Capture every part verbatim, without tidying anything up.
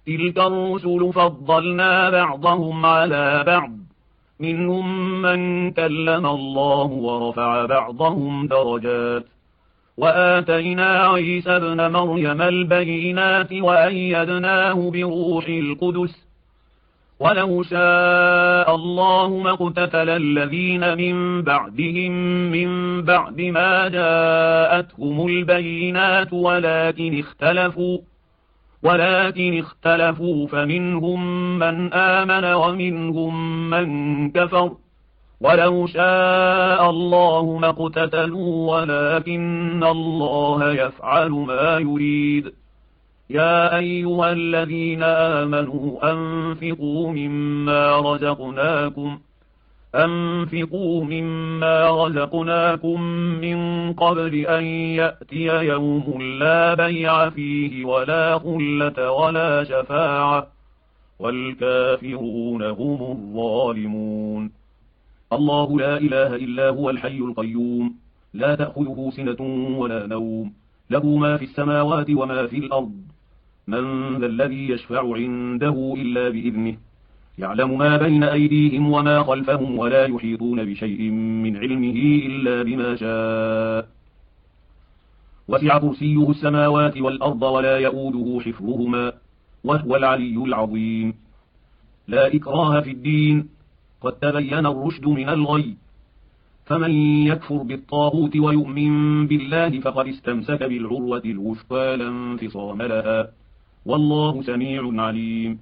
تلك الرسل فضلنا بعضهم على بعض، منهم من كلم الله ورفع بعضهم درجات، وآتينا عيسى ابن مريم البينات وأيدناه بروح القدس، ولو شاء الله ما اقتتل الذين من بعدهم من بعد ما جاءتهم البينات ولكن اختلفوا ولكن اختلفوا فمنهم من آمن ومنهم من كفر، ولو شاء الله ما اقتتلوا ولكن الله يفعل ما يريد. يا أيها الذين آمنوا أنفقوا مما رزقناكم أنفقوا مما رزقناكم من قبل أن يأتي يوم لا بيع فيه ولا خلة ولا شفاعة، والكافرون هم الظالمون. الله لا إله إلا هو الحي القيوم، لا تأخذه سنة ولا نوم، له ما في السماوات وما في الأرض. من ذا الذي يشفع عنده إلا بإذنه، يعلم ما بين أيديهم وما خلفهم ولا يحيطون بشيء من علمه إلا بما شاء. وسع كرسيه السماوات والأرض ولا يؤوده حفظهما وهو العلي العظيم. لا إكراه في الدين، قد تبين الرشد من الغي، فمن يكفر بالطاغوت ويؤمن بالله فقد استمسك بالعروة الوثقى لا انفصام لها، والله سميع عليم.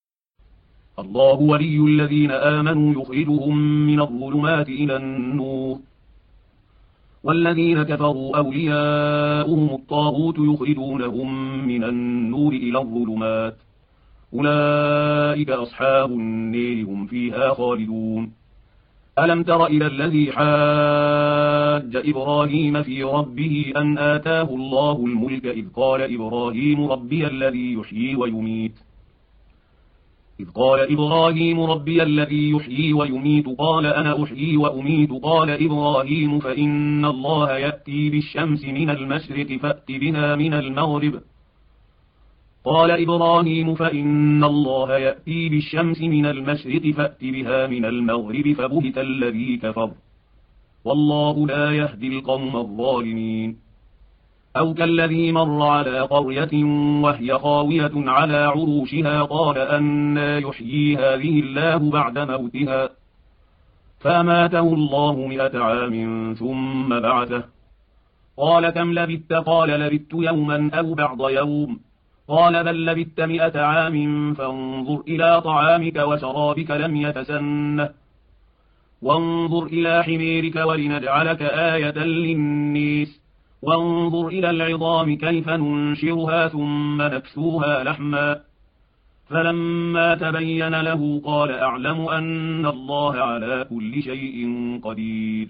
الله ولي الذين آمنوا يخرجهم من الظلمات إلى النور، والذين كفروا أولياؤهم الطاغوت يخرجونهم من النور إلى الظلمات، أولئك أصحاب النار هم فيها خالدون. ألم تر إلى الذي حاج إبراهيم في ربه أن آتاه الله الملك إذ قال إبراهيم ربي الذي يحيي ويميت إذ قال إبراهيم ربي الذي يحيي ويميت قال أنا أحيي وأميت قال إبراهيم فإن الله يأتي بالشمس من المشرق فأت بها من المغرب قال إبراهيم فإن الله يأتي بالشمس من المشرق فأت بها من المغرب فبهت الذي كفر، والله لا يهدي القوم الظالمين. أو كالذي مر على قرية وهي خاوية على عروشها قال أنى يحيي هذه الله بعد موتها فأماته الله مئة عام ثم بعثه قال كم لبثت قال لبثت يوما أو بعض يوم قال بل لبثت مئة عام فانظر إلى طعامك وشرابك لم يتسنه وانظر إلى حميرك ولنجعلك آية للنيس وانظر إلى العظام كيف ننشرها ثم نكسوها لحما فلما تبين له قال أعلم أن الله على كل شيء قدير.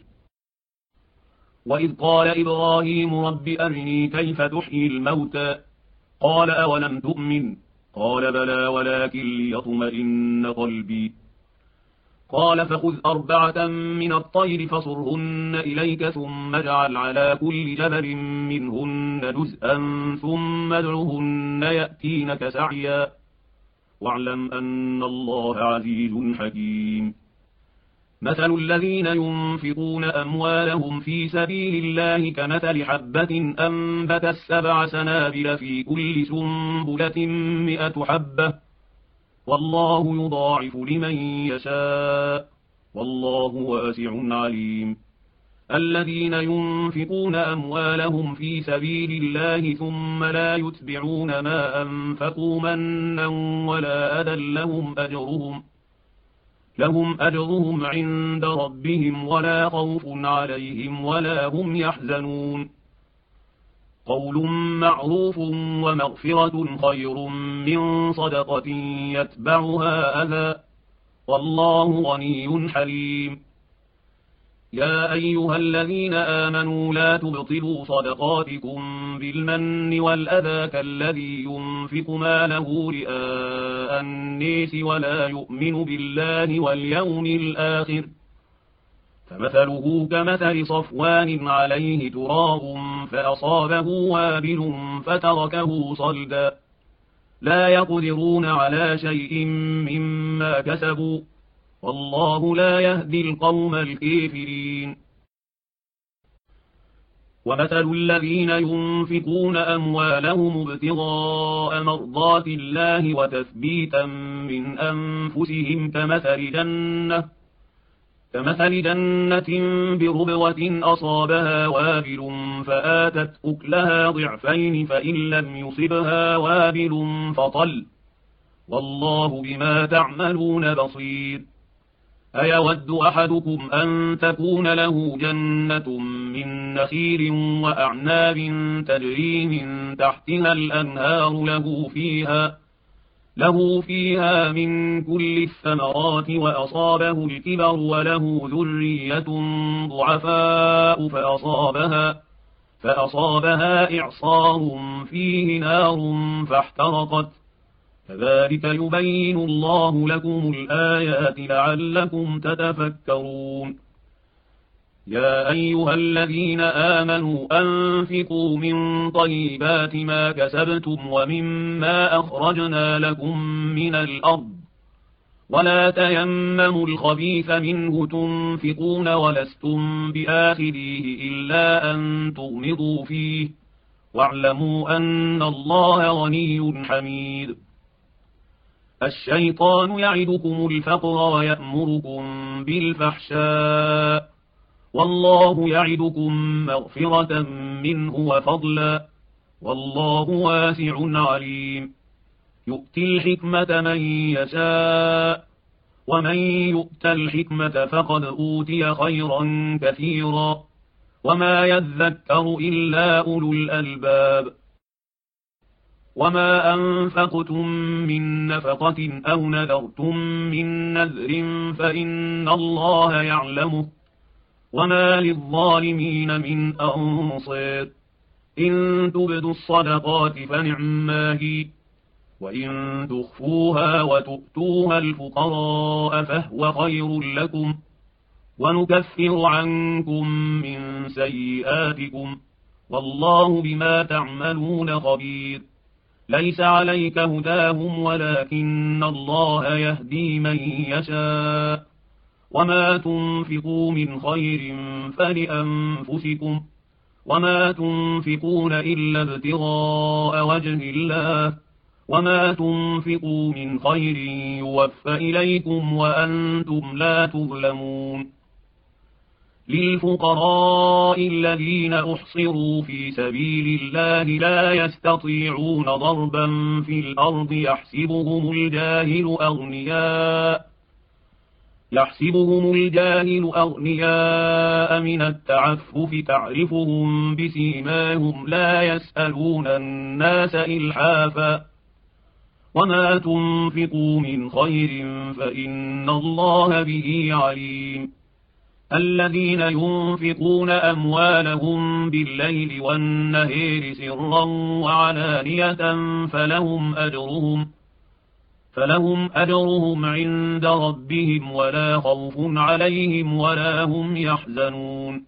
وإذ قال إبراهيم رب أرني كيف تحيي الموتى قال أولم تؤمن قال بلى ولكن ليطمئن قلبي قال فخذ أربعة من الطير فصرهن إليك ثم اجعل على كل جبل منهن جزءا ثم ادعهن يأتينك سعيا واعلم أن الله عزيز حكيم. مثل الذين ينفقون أموالهم في سبيل الله كمثل حبة أنبتت سبع سنابل في كل سنبلة مئة حبة والله يضاعف لمن يشاء والله واسع عليم. الذين ينفقون أموالهم في سبيل الله ثم لا يتبعون ما أنفقوا منا ولا أذى لهم أجرهم لهم أجرهم عند ربهم ولا خوف عليهم ولا هم يحزنون. قول معروف ومغفرة خير من صدقة يتبعها أذى والله غني حليم. يا أيها الذين آمنوا لا تبطلوا صدقاتكم بالمن والأذى كالذي ينفق ماله رئاء الناس ولا يؤمن بالله واليوم الآخر فمثله كمثل صفوان عليه تراب فأصابه وابل فتركه صلدا لا يقدرون على شيء مما كسبوا، والله لا يهدي القوم الكافرين. ومثل الذين ينفقون أموالهم ابتغاء مرضات الله وتثبيتا من أنفسهم كمثل جنة كمثل جنة بربوة أصابها وابل فآتت أكلها ضعفين فإن لم يصبها وابل فطل، والله بما تعملون بصير. أيود أحدكم أن تكون له جنة من نخيل وأعناب تجري من تحتها الأنهار له فيها له فيها من كل الثمرات وأصابه الكبر وله ذرية ضعفاء فأصابها فأصابها إعصار فيه نار فاحترقت، كذلك يبين الله لكم الآيات لعلكم تتفكرون. يا أيها الذين آمنوا أنفقوا من طيبات ما كسبتم ومما أخرجنا لكم من الأرض، ولا تيمموا الخبيث منه تنفقون ولستم بآخذيه إلا أن تغمضوا فيه، واعلموا أن الله غني حميد. الشيطان يعدكم الفقر ويأمركم بالفحشاء، والله يعدكم مغفرة منه وفضلا، والله واسع عليم. يؤتي الحكمة من يشاء، ومن يؤت الحكمة فقد أوتي خيرا كثيرا، وما يذكر إلا أولو الألباب. وما أنفقتم من نفقة أو نذرتم من نذر فإن الله يعلمه، وما للظالمين من أنصير. إن تبدوا الصدقات فنعما هي، وإن تخفوها وتؤتوها الفقراء فهو خير لكم، ونكفر عنكم من سيئاتكم، والله بما تعملون خبير. ليس عليك هداهم ولكن الله يهدي من يشاء، وما تنفقوا من خير فلأنفسكم، وما تنفقون إلا ابتغاء وجه الله، وما تنفقوا من خير يوفى إليكم وأنتم لا تظلمون. للفقراء الذين أحصروا في سبيل الله لا يستطيعون ضربا في الأرض يحسبهم الجاهل أغنياء يحسبهم الجاهل أغنياء من التعفف تعرفهم بسيماهم لا يسألون الناس إلحافا، وما تنفقوا من خير فإن الله به عليم. الذين ينفقون أموالهم بالليل والنهار سرا وعلانية فلهم أجرهم فلهم أجرهم عند ربهم ولا خوف عليهم ولا هم يحزنون.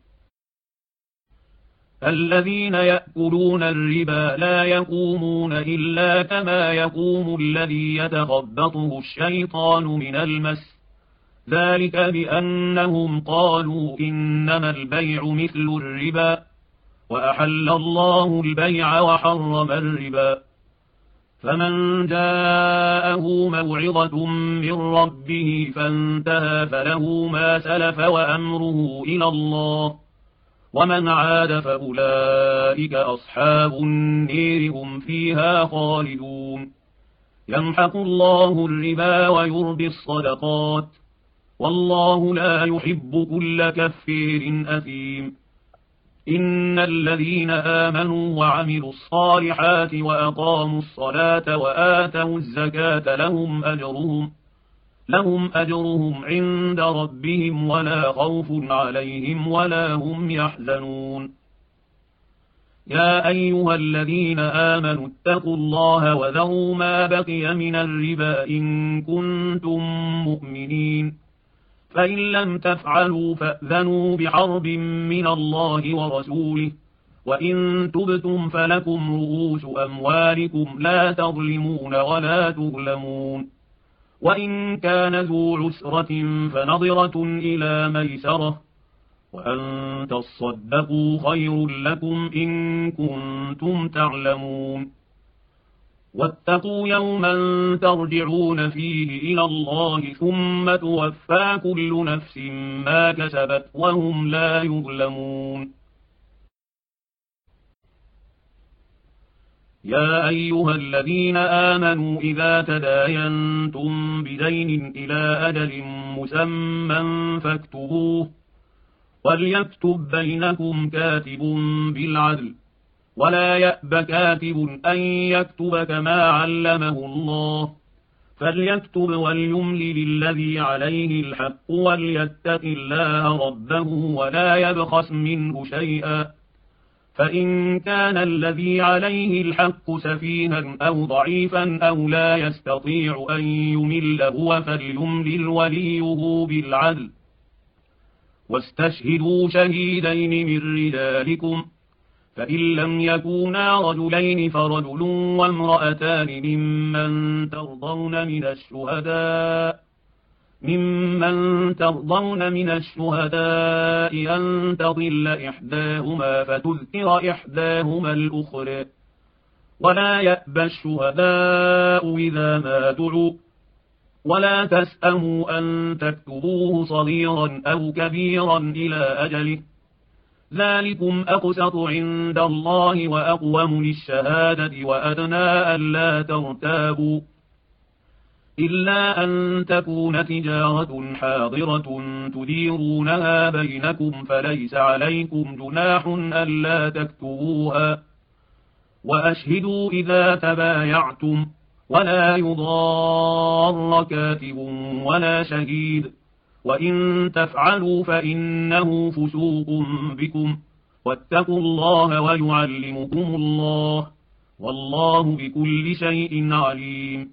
الذين يأكلون الربا لا يقومون إلا كما يقوم الذي يتخبطه الشيطان من المس، ذلك بأنهم قالوا إنما البيع مثل الربا، وأحل الله البيع وحرم الربا. فمن جاءه موعظة من ربه فانتهى فله ما سلف وأمره إلى الله، ومن عاد فأولئك أصحاب النير هم فيها خالدون. يمحق الله الربا ويربي الصدقات، والله لا يحب كل كفير أثيم. إن الذين آمنوا وعملوا الصالحات وأقاموا الصلاة وآتوا الزكاة لهم أجرهم لهم أجرهم عند ربهم ولا خوف عليهم ولا هم يحزنون. يا أيها الذين آمنوا اتقوا الله وذروا ما بقي من الربا إن كنتم مؤمنين، فإن لم تفعلوا فأذنوا بحرب من الله ورسوله، وإن تبتم فلكم رؤوس أموالكم لا تظلمون ولا تظلمون. وإن كان ذو عسرة فنظرة إلى ميسرة، وأن تصدقوا خير لكم إن كنتم تعلمون. واتقوا يوما ترجعون فيه إلى الله ثم توفى كل نفس ما كسبت وهم لا يظلمون. يا أيها الذين آمنوا إذا تداينتم بدين إلى أجل مسمى فاكتبوه، وليكتب بينكم كاتب بالعدل، ولا يأب كاتب أن يكتب كما علمه الله، فليكتب وليملل الذي عليه الحق وليتق الله ربه ولا يبخس منه شيئا، فإن كان الذي عليه الحق سفيها أو ضعيفا أو لا يستطيع أن يمل هو فليملل وليه بالعدل، واستشهدوا شهيدين من رجالكم، فإن لم يكونا رجلين فرجل وامرأتان ممن ترضون من الشهداء ممن ترضون من الشهداء أن تضل إحداهما فتذكر إحداهما الأخرى، ولا يأبى الشهداء إذا ما دعوا، ولا تسأموا أن تكتبوه صغيرا أو كبيرا إلى أجله، ذلكم أقسط عند الله وأقوم للشهادة وأدنى ألا ترتابوا، إلا أن تكون تجارة حاضرة تديرونها بينكم فليس عليكم جناح ألا تكتبوها، وأشهدوا إذا تبايعتم، ولا يضار كاتب ولا شهيد، وإن تفعلوا فإنه فسوق بكم، واتقوا الله ويعلمكم الله، والله بكل شيء عليم.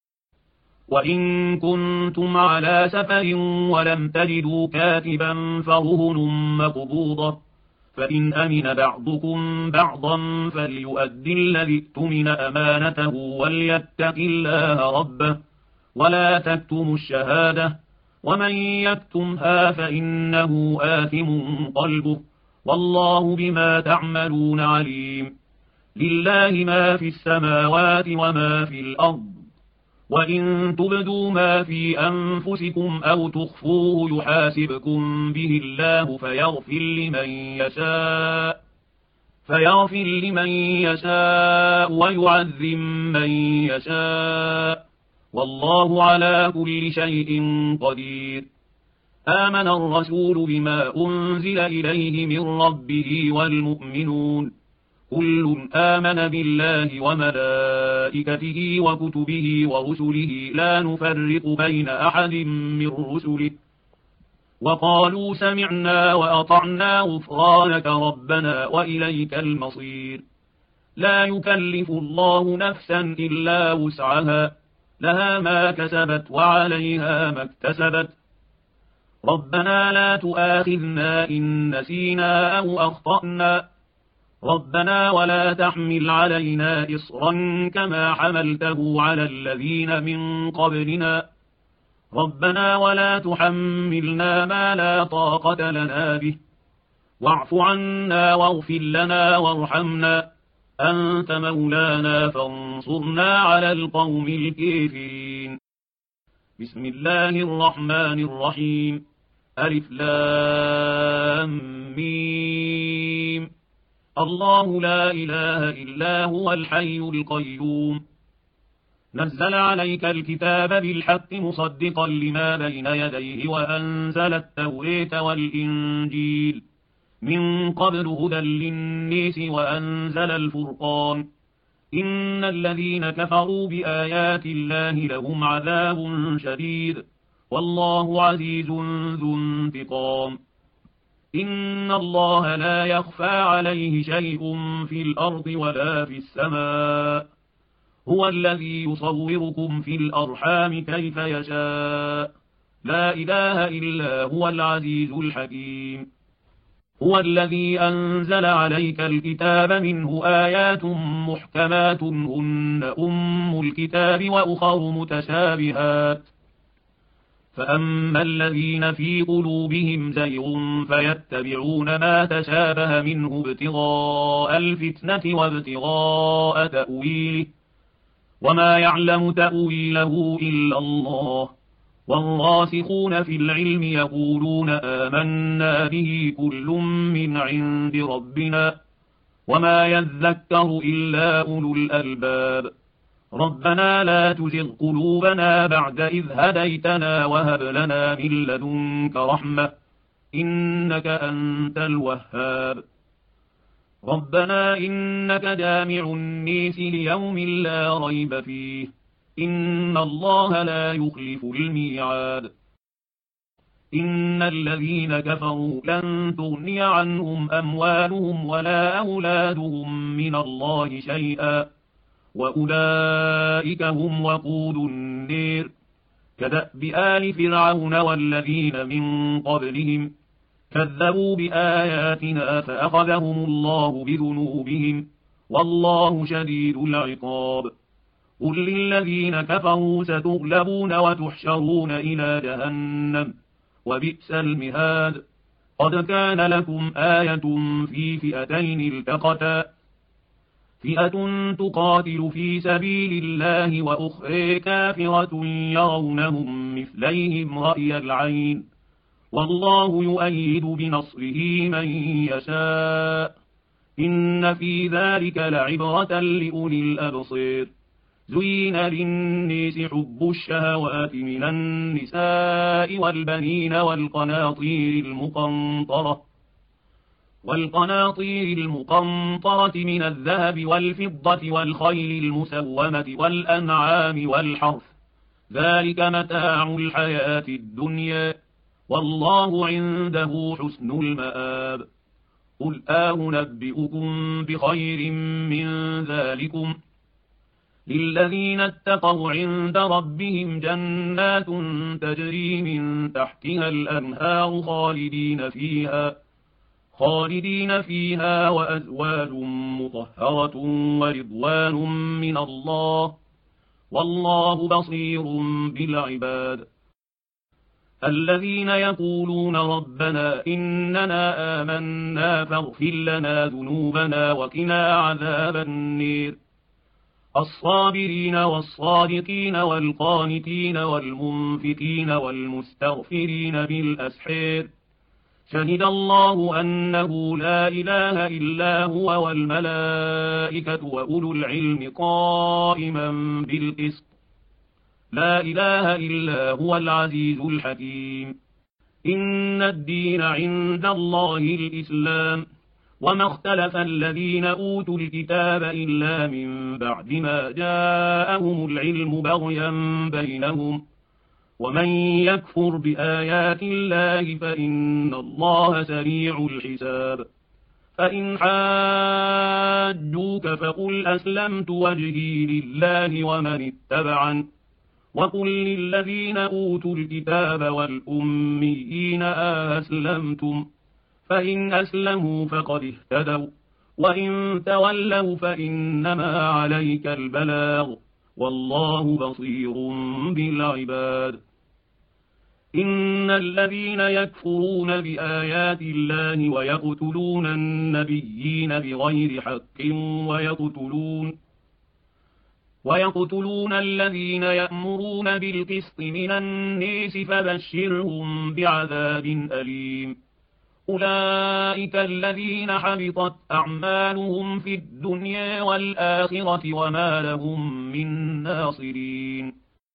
وإن كنتم على سفر ولم تجدوا كاتبا فرهن مقبوضة، فإن أمن بعضكم بعضا فليؤدي الذي اؤتمن أمانته وليتق الله ربه، ولا تكتموا الشهادة، ومن يكتمها فإنه آثم قلبه، والله بما تعملون عليم. لله ما في السماوات وما في الأرض، وإن تبدوا ما في أنفسكم أو تخفوه يحاسبكم به الله فيغفر لمن يشاء فيغفر لمن يشاء ويعذب من يشاء، والله على كل شيء قدير. آمن الرسول بما أنزل إليه من ربه والمؤمنون كل آمن بالله وملائكته وكتبه ورسله لا نفرق بين أحد من رسله، وقالوا سمعنا وأطعنا غفرانك ربنا وإليك المصير. لا يكلف الله نفسا إلا وسعها، لها ما كسبت وعليها ما اكتسبت. ربنا لا تؤاخذنا إن نسينا أو أخطأنا، ربنا ولا تحمل علينا إصرا كما حملته على الذين من قبلنا، ربنا ولا تحملنا ما لا طاقة لنا به، واعف عنا واغفر لنا وارحمنا، أنت مولانا فانصرنا على القوم الكافرين. بسم الله الرحمن الرحيم. ألف لام ميم. الله لا إله إلا هو الحي القيوم. نزل عليك الكتاب بالحق مصدقا لما بين يديه وأنزل التوراة والإنجيل من قبل هدى للناس وأنزل الفرقان. إن الذين كفروا بآيات الله لهم عذاب شديد، والله عزيز ذو انتقام. إن الله لا يخفى عليه شيء في الأرض ولا في السماء، هو الذي يصوركم في الأرحام كيف يشاء، لا إله إلا هو العزيز الحكيم. هو الذي أنزل عليك الكتاب منه آيات محكمات هن أم الكتاب وأخر متشابهات فأما الذين في قلوبهم زيغ فيتبعون ما تشابه منه ابتغاء الفتنة وابتغاء تأويله وما يعلم تأويله إلا الله والراسخون في العلم يقولون آمنا به كل من عند ربنا وما يذكر إلا أولو الألباب ربنا لا تزغ قلوبنا بعد إذ هديتنا وهب لنا من لدنك رحمة إنك أنت الوهاب ربنا إنك جامع الناس ليوم لا ريب فيه إن الله لا يخلف الميعاد إن الذين كفروا لن تغني عنهم أموالهم ولا أولادهم من الله شيئا وأولئك هم وقود النير كدأب آل فرعون والذين من قبلهم كذبوا بآياتنا فأخذهم الله بذنوبهم والله شديد العقاب قل للذين كفروا ستغلبون وتحشرون إلى جهنم وبئس المهاد قد كان لكم آية في فئتين التقتا فئة تقاتل في سبيل الله وأخرى كافرة يرونهم مثليهم رأي العين والله يؤيد بنصره من يشاء إن في ذلك لعبرة لأولي الأبصير زين للناس حب الشهوات من النساء والبنين والقناطير المقنطرة والقناطير المقنطرة من الذهب والفضة والخيل المسومة والأنعام والحرث ذلك متاع الحياة الدنيا والله عنده حسن المآب قل أنبئكم بخير من ذلكم للذين اتقوا عند ربهم جنات تجري من تحتها الأنهار خالدين فيها خالدين فيها وأزواج مطهرة ورضوان من الله والله بصير بالعباد الذين يقولون ربنا إننا آمنا فاغفر لنا ذنوبنا وقنا عذاب النير الصابرين والصادقين والقانتين والمنفقين والمستغفرين بالأسحار شهد الله أنه لا إله إلا هو والملائكة وأولو العلم قائما بالقسط لا إله إلا هو العزيز الحكيم إن الدين عند الله الإسلام وما اختلف الذين أوتوا الكتاب إلا من بعد ما جاءهم العلم بغيا بينهم ومن يكفر بآيات الله فإن الله سريع الحساب فإن حاجوك فقل أسلمت وجهي لله ومن اتبعن وقل للذين أوتوا الكتاب والأميين أسلمتم فإن أسلموا فقد اهتدوا وإن تولوا فإنما عليك البلاغ والله بصير بالعباد إن الذين يكفرون بآيات الله ويقتلون النبيين بغير حق ويقتلون ويقتلون الذين يأمرون بالقسط من الناس فبشرهم بعذاب أليم أولئك الذين حبطت أعمالهم في الدنيا والآخرة وما لهم من ناصرين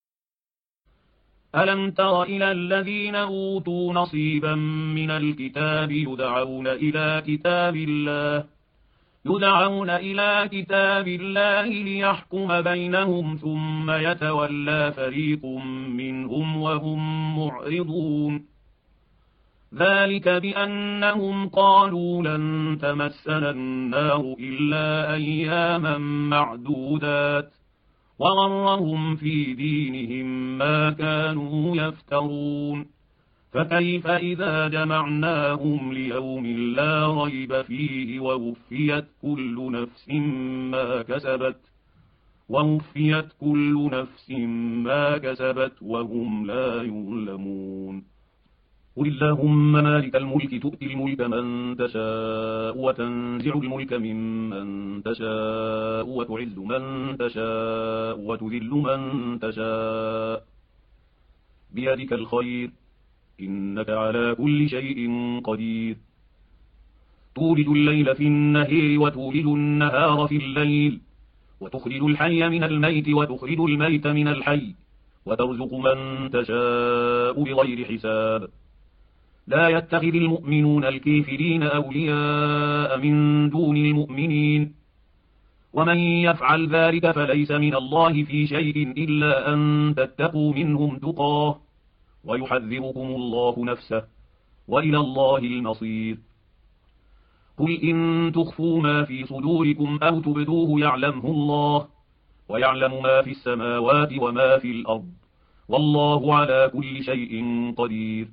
ألم تر إلى الذين أوتوا نصيبا من الكتاب يدعون إلى كتاب الله يدعون إلى كتاب الله ليحكم بينهم ثم يتولى فريق منهم وهم معرضون ذلك بأنهم قالوا لن تمسنا النار إلا أياما معدودات وغرهم في دينهم ما كانوا يفترون فكيف إذا جمعناهم ليوم لا ريب فيه ووفيت كل نفس ما كسبت ووفيت كل نفس ما كسبت وهم لا يظلمون. قل اللهم مالك الملك تؤتي الملك من تشاء وتنزع الملك ممن تشاء وتعز من تشاء وتذل من تشاء بيدك الخير إنك على كل شيء قدير. تولج الليل في النهار وتولج النهار في الليل وتخرج الحي من الميت وتخرج الميت من الحي وترزق من تشاء بغير حساب. لا يتخذ المؤمنون الكافرين أولياء من دون المؤمنين ومن يفعل ذلك فليس من الله في شيء إلا أن تتقوا منهم تقاه ويحذركم الله نفسه وإلى الله المصير. قل إن تخفوا ما في صدوركم أو تبدوه يعلمه الله ويعلم ما في السماوات وما في الأرض والله على كل شيء قدير.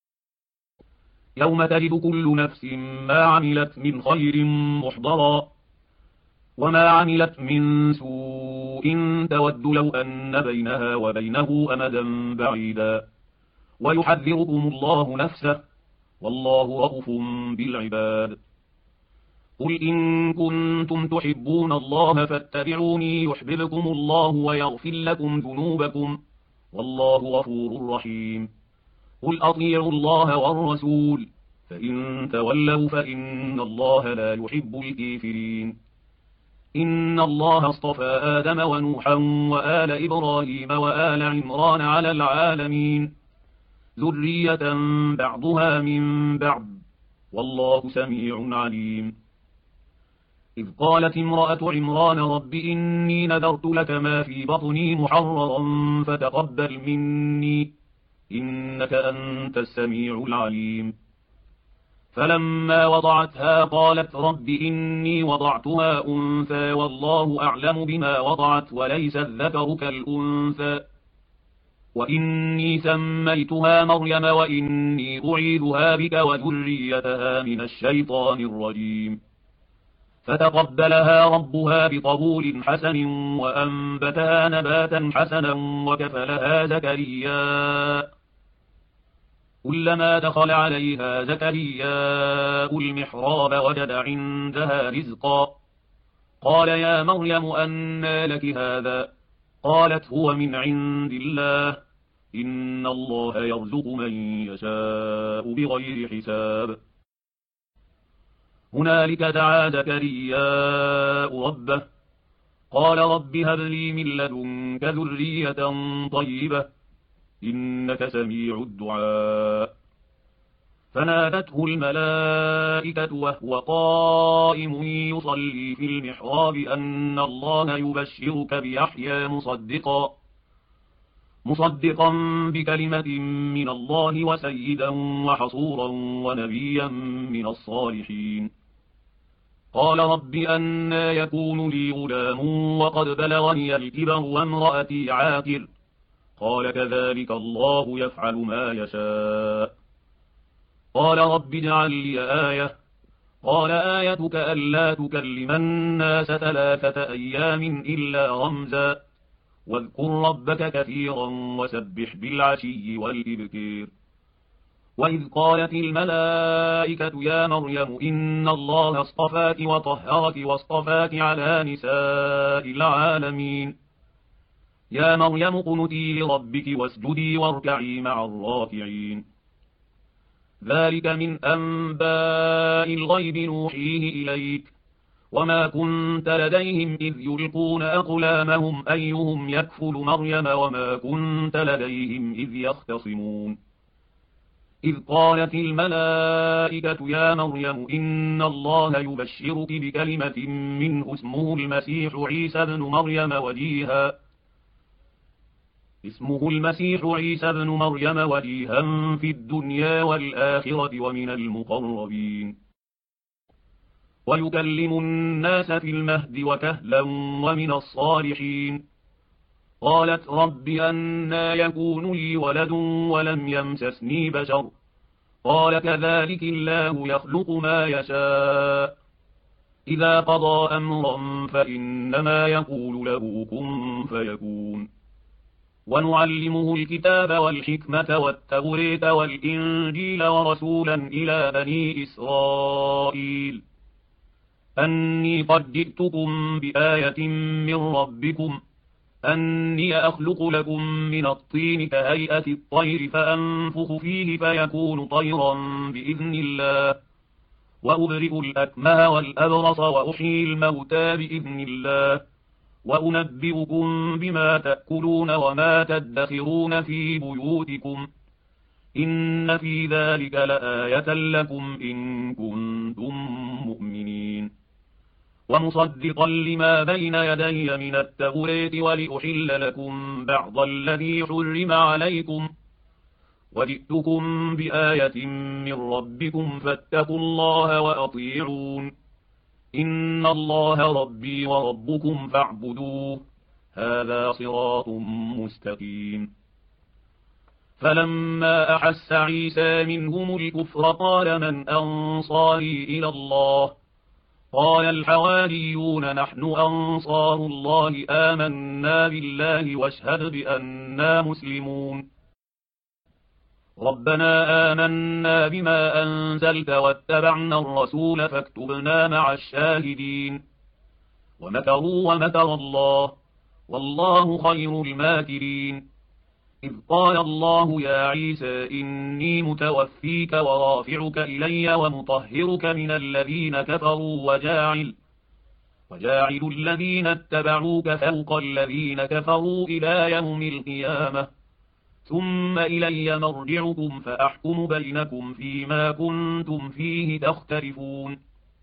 يوم تجد كل نفس ما عملت من خير محضرا وما عملت من سوء تود لو أن بينها وبينه أمدا بعيدا ويحذركم الله نفسه والله رؤوف بالعباد. قل إن كنتم تحبون الله فاتبعوني يحببكم الله ويغفر لكم ذنوبكم والله غفور رحيم. قل أطيعوا الله والرسول فإن تولوا فإن الله لا يحب الكافرين. إن الله اصطفى آدم ونوحا وآل إبراهيم وآل عمران على العالمين ذرية بعضها من بعض والله سميع عليم. إذ قالت امرأة عمران رب إني نذرت لك ما في بطني محررا فتقبل مني إنك أنت السميع العليم. فلما وضعتها قالت رب إني وضعتها أنثى والله أعلم بما وضعت وليس الذكر كالأنثى وإني سميتها مريم وإني أعيذها بك وذريتها من الشيطان الرجيم. فتقبلها ربها بقبول حسن وأنبتها نباتا حسنا وكفلها زكريا كلما دخل عليها زكرياء المحراب وجد عندها رزقا قال يا مريم أنى لك هذا قالت هو من عند الله إن الله يرزق من يشاء بغير حساب. هنالك دعا زكرياء ربه قال رب هب لي من لدنك ذرية طيبة إنك سميع الدعاء. فنادته الملائكة وهو قائم يصلي في المحراب أن الله يبشرك بيحيى مصدقا مصدقا بكلمة من الله وسيدا وحصورا ونبيا من الصالحين. قال رب أنى يكون لي غلام وقد بلغني الكبر وامرأتي عاقر قال كذلك الله يفعل ما يشاء. قال رب اجعل لي آية قال آيتك ألا تكلم الناس ثلاثة أيام إلا رمزا واذكر ربك كثيرا وسبح بالعشي والإبكير. وإذ قالت الملائكة يا مريم إن الله اصطفاك وطهرك واصطفاك على نساء العالمين يا مريم اقنتي لربك واسجدي واركعي مع الراكعين. ذلك من أنباء الغيب نوحيه إليك وما كنت لديهم إذ يلقون أقلامهم أيهم يكفل مريم وما كنت لديهم إذ يختصمون. إذ قالت الملائكة يا مريم إن الله يبشرك بكلمة منه اسمه المسيح عيسى بن مريم وجيها اسمه المسيح عيسى بن مريم وجيها في الدنيا والآخرة ومن المقربين ويكلم الناس في المهد وكهلا ومن الصالحين. قالت رب أنى يكون لي ولد ولم يمسسني بشر قال كذلك الله يخلق ما يشاء إذا قضى أمرا فإنما يقول له كن فيكون ونعلمه الكتاب والحكمة والتوريت والإنجيل ورسولا إلى بني إسرائيل أني قد جئتكم بآية من ربكم أني أخلق لكم من الطين كهيئة الطير فأنفخ فيه فيكون طيرا بإذن الله وأبرئ الأكمه والأبرص وأحيي الموتى بإذن الله وأنبئكم بما تأكلون وما تدخرون في بيوتكم إن في ذلك لآية لكم إن كنتم مؤمنين ومصدقا لما بين يدي من التوراة ولأحل لكم بعض الذي حرم عليكم وجئتكم بآية من ربكم فاتقوا الله وأطيعون إن الله ربي وربكم فاعبدوه هذا صراط مستقيم فلما أحس عيسى منهم الكفر قال من أنصاري إلى الله قال الحواريون نحن أنصار الله آمنا بالله واشهد بأننا مسلمون ربنا آمنا بما أنزلت واتبعنا الرسول فاكتبنا مع الشاهدين ومكروا ومكر الله والله خير الماكرين إذ قال الله يا عيسى إني متوفيك ورافعك إلي ومطهرك من الذين كفروا وجاعل وجاعل الذين اتبعوك فوق الذين كفروا إلى يوم القيامة ثم إلي مرجعكم فأحكم بينكم فيما كنتم فيه تختلفون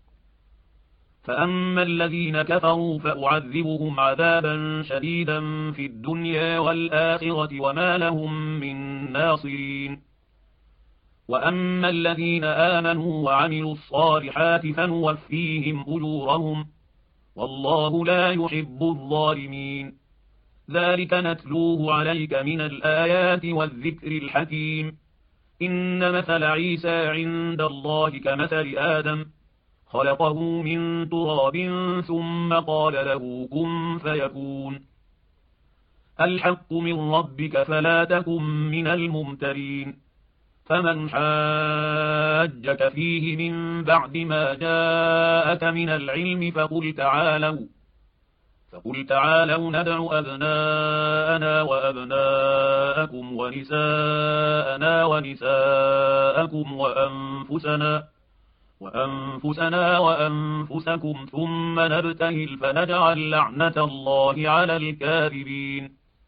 فأما الذين كفروا فأعذبهم عذابا شديدا في الدنيا والآخرة وما لهم من ناصرين وأما الذين آمنوا وعملوا الصالحات فنوفيهم أجورهم والله لا يحب الظالمين ذلك نتلوه عليك من الآيات والذكر الحكيم إن مثل عيسى عند الله كمثل آدم خلقه من تراب ثم قال له كن فيكون الحق من ربك فلا تكن من الممترين فمن حاجك فيه من بعد ما جاءك من العلم فقل تعالوا فقل تعالوا ندع أبناءنا وأبناءكم ونساءنا ونساءكم وأنفسنا وأنفسنا وأنفسكم ثم نبتهل فنجعل لعنة الله على الكاذبين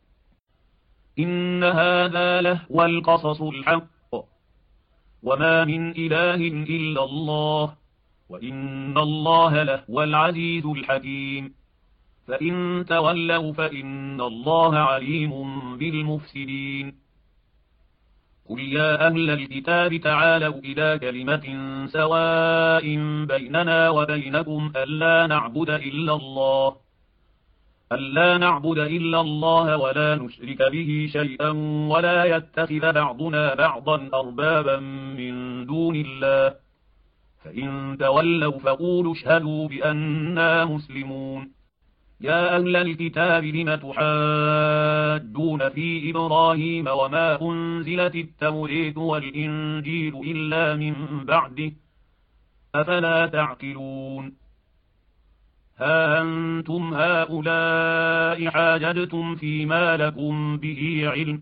إن هذا لهو القصص الحق وما من إله إلا الله وإن الله لهو العزيز الحكيم فإن تولوا فإن الله عليم بالمفسدين قل يا أهل الكتاب تعالوا إلى كلمة سواء بيننا وبينكم ألا نعبد إلا الله ألا نعبد إلا الله ولا نشرك به شيئا ولا يتخذ بعضنا بعضا أربابا من دون الله فإن تولوا فقولوا اشهدوا بأننا مسلمون يا أهل الكتاب لم تحاجون في إبراهيم وما أنزلت التوراة والإنجيل إلا من بعده أفلا تعقلون ها أنتم هؤلاء حاججتم فيما لكم به علم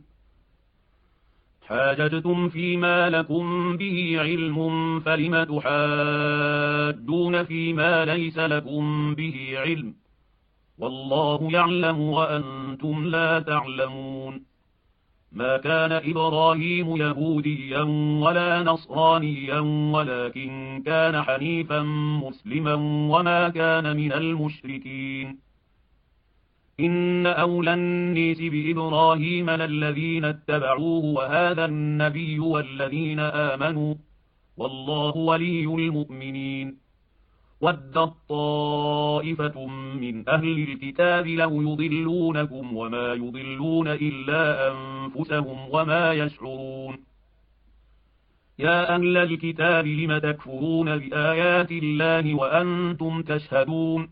حاججتم فيما لكم به علم فلم تحاجون فيما ليس لكم به علم والله يعلم وأنتم لا تعلمون ما كان إبراهيم يهوديا ولا نصرانيا ولكن كان حنيفا مسلما وما كان من المشركين إن أولى الناس بإبراهيم للذين اتبعوه وهذا النبي والذين آمنوا والله ولي المؤمنين ودت طائفة من أهل الكتاب لو يضلونكم وما يضلون إلا أنفسهم وما يشعرون. يا أهل الكتاب لم تكفرون بآيات الله وأنتم تشهدون.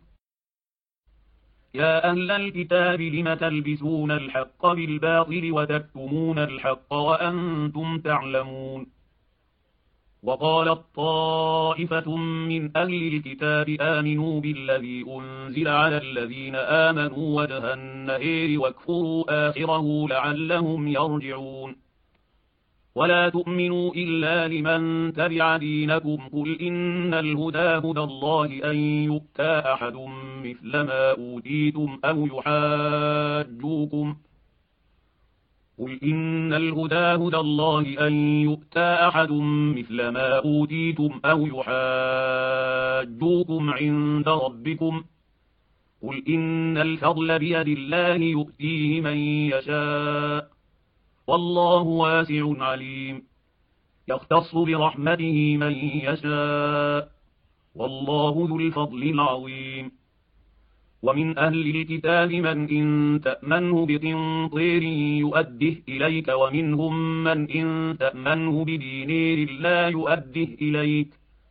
يا أهل الكتاب لم تلبسون الحق بالباطل وتكتمون الحق وأنتم تعلمون. وقالت طائفة من أهل الكتاب آمنوا بالذي أنزل على الذين آمنوا وجه النهار واكفروا آخره لعلهم يرجعون. ولا تؤمنوا إلا لمن تبع دينكم قل إن الهدى هدى الله أن يؤتى أحد مثل ما أوتيتم أو يحاجوكم قل إن الهدى هدى الله أن يؤتى أحد مثل ما أوتيتم أو يحاجوكم عند ربكم قل إن الفضل بيد الله يؤتيه من يشاء والله واسع عليم. يختص برحمته من يشاء والله ذو الفضل العظيم. ومن أهل الكتاب من إن تأمنه بقنطير يؤده إليك ومنهم من إن تأمنه بدينار لا يؤده إليك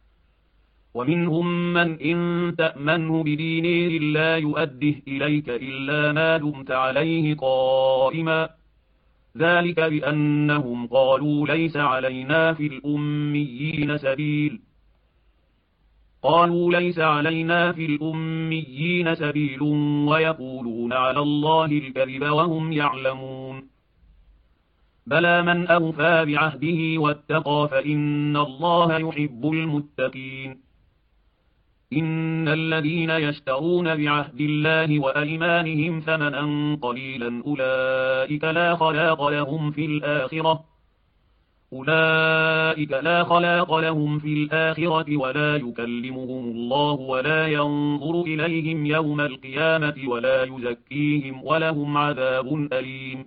ومنهم من إن تأمنه بدينار لا يؤده إليك إلا ما دمت عليه قائما ذلك بأنهم قالوا ليس علينا في الأميين سبيل قالوا ليس علينا في الأميين سبيل ويقولون على الله الكذب وهم يعلمون. بلى من أوفى بعهده واتقى فإن الله يحب المتقين. إن الذين يشترون بعهد الله وأيمانهم ثمنا قليلا أولئك لا خلاق لهم في الآخرة أولئك لا خلاق لهم في الآخرة ولا يكلمهم الله ولا ينظر إليهم يوم القيامة ولا يزكيهم ولهم عذاب أليم.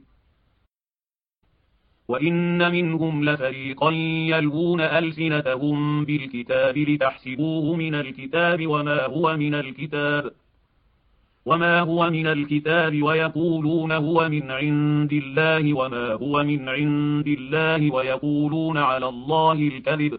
وإن منهم لفريقا يلوون ألسنتهم بالكتاب لتحسبوه من الكتاب وما هو من الكتاب وما هو من الكتاب ويقولون هو من عند الله وما هو من عند الله ويقولون على الله الكذب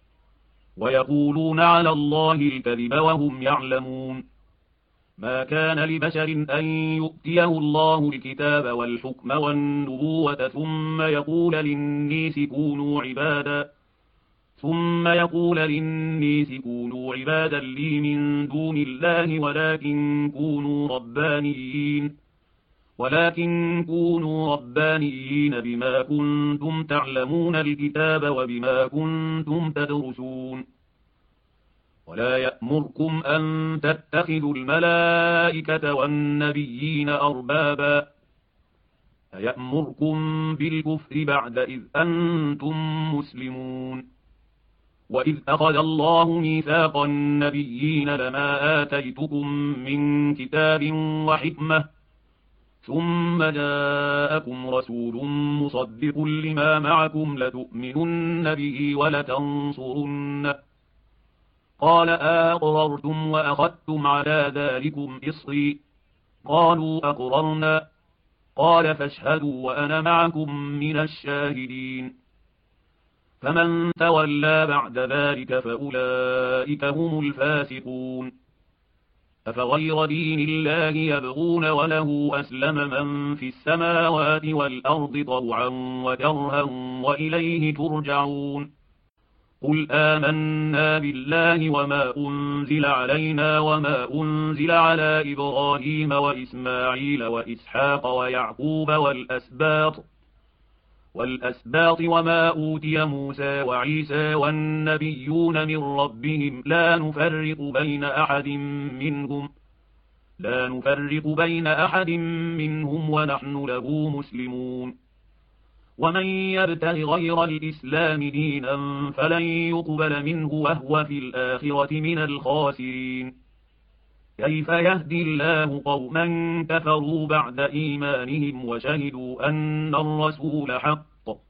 ويقولون على الله الكذب وهم يعلمون. ما كان لبشر أن يؤتيه الله الكتاب والحكم والنبوة ثم يقول للناس كونوا عبادا ثم يقول للناس كونوا عبادا لي من دون الله ولكن كونوا ربانيين ولكن كونوا ربانيين بما كنتم تعلمون الكتاب وبما كنتم تدرسون. ولا يأمركم أن تتخذوا الملائكة والنبيين أربابا أيأمركم بالكفر بعد إذ أنتم مسلمون. وإذ أخذ الله ميثاق النبيين لما آتيتكم من كتاب وحكمة ثم جاءكم رسول مصدق لما معكم لتؤمنن به ولتنصرنه قال أأقررتم وأخذتم على ذلكم إصري قالوا أقررنا قال فاشهدوا وأنا معكم من الشاهدين. فمن تولى بعد ذلك فأولئك هم الفاسقون. أفغير دين الله يبغون وله أسلم من في السماوات والأرض طوعا وكرها وإليه ترجعون. قل آمنا بالله وما أنزل علينا وما أنزل على إبراهيم وإسماعيل وإسحاق ويعقوب والأسباط والأسباط وما أوتي موسى وعيسى والنبيون من ربهم لا نفرق بين أحد منهم لا نفرق بين أحد منهم ونحن له مسلمون. ومن يبتغ غير الإسلام دينا فلن يقبل منه وهو في الآخرة من الخاسرين. كيف يهدي الله قوما كفروا بعد إيمانهم وشهدوا أن الرسول حق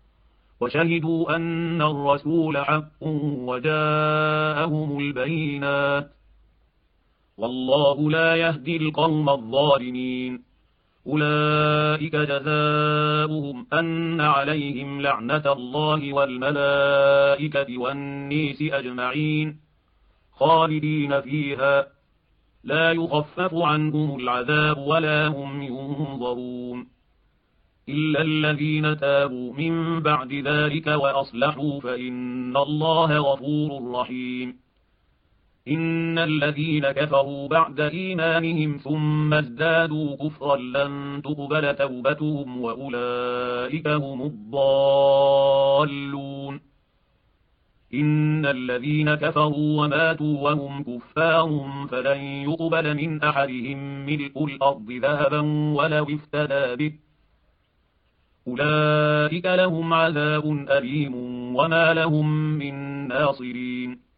وشهدوا أن الرسول حق وجاءهم البينات والله لا يهدي القوم الظالمين. أولئك جزاؤهم أن عليهم لعنة الله والملائكة والناس أجمعين خالدين فيها لا يخفف عنهم العذاب ولا هم ينظرون إلا الذين تابوا من بعد ذلك وأصلحوا فإن الله غفور رحيم. إن الذين كفروا بعد إيمانهم ثم ازدادوا كفرا لن تقبل توبتهم وأولئك هم الضالون. إن الذين كفروا وماتوا وهم كفار فلن يقبل من أحدهم ملء الأرض ذهبا ولو افتدى به أولئك لهم عذاب أليم وما لهم من ناصرين.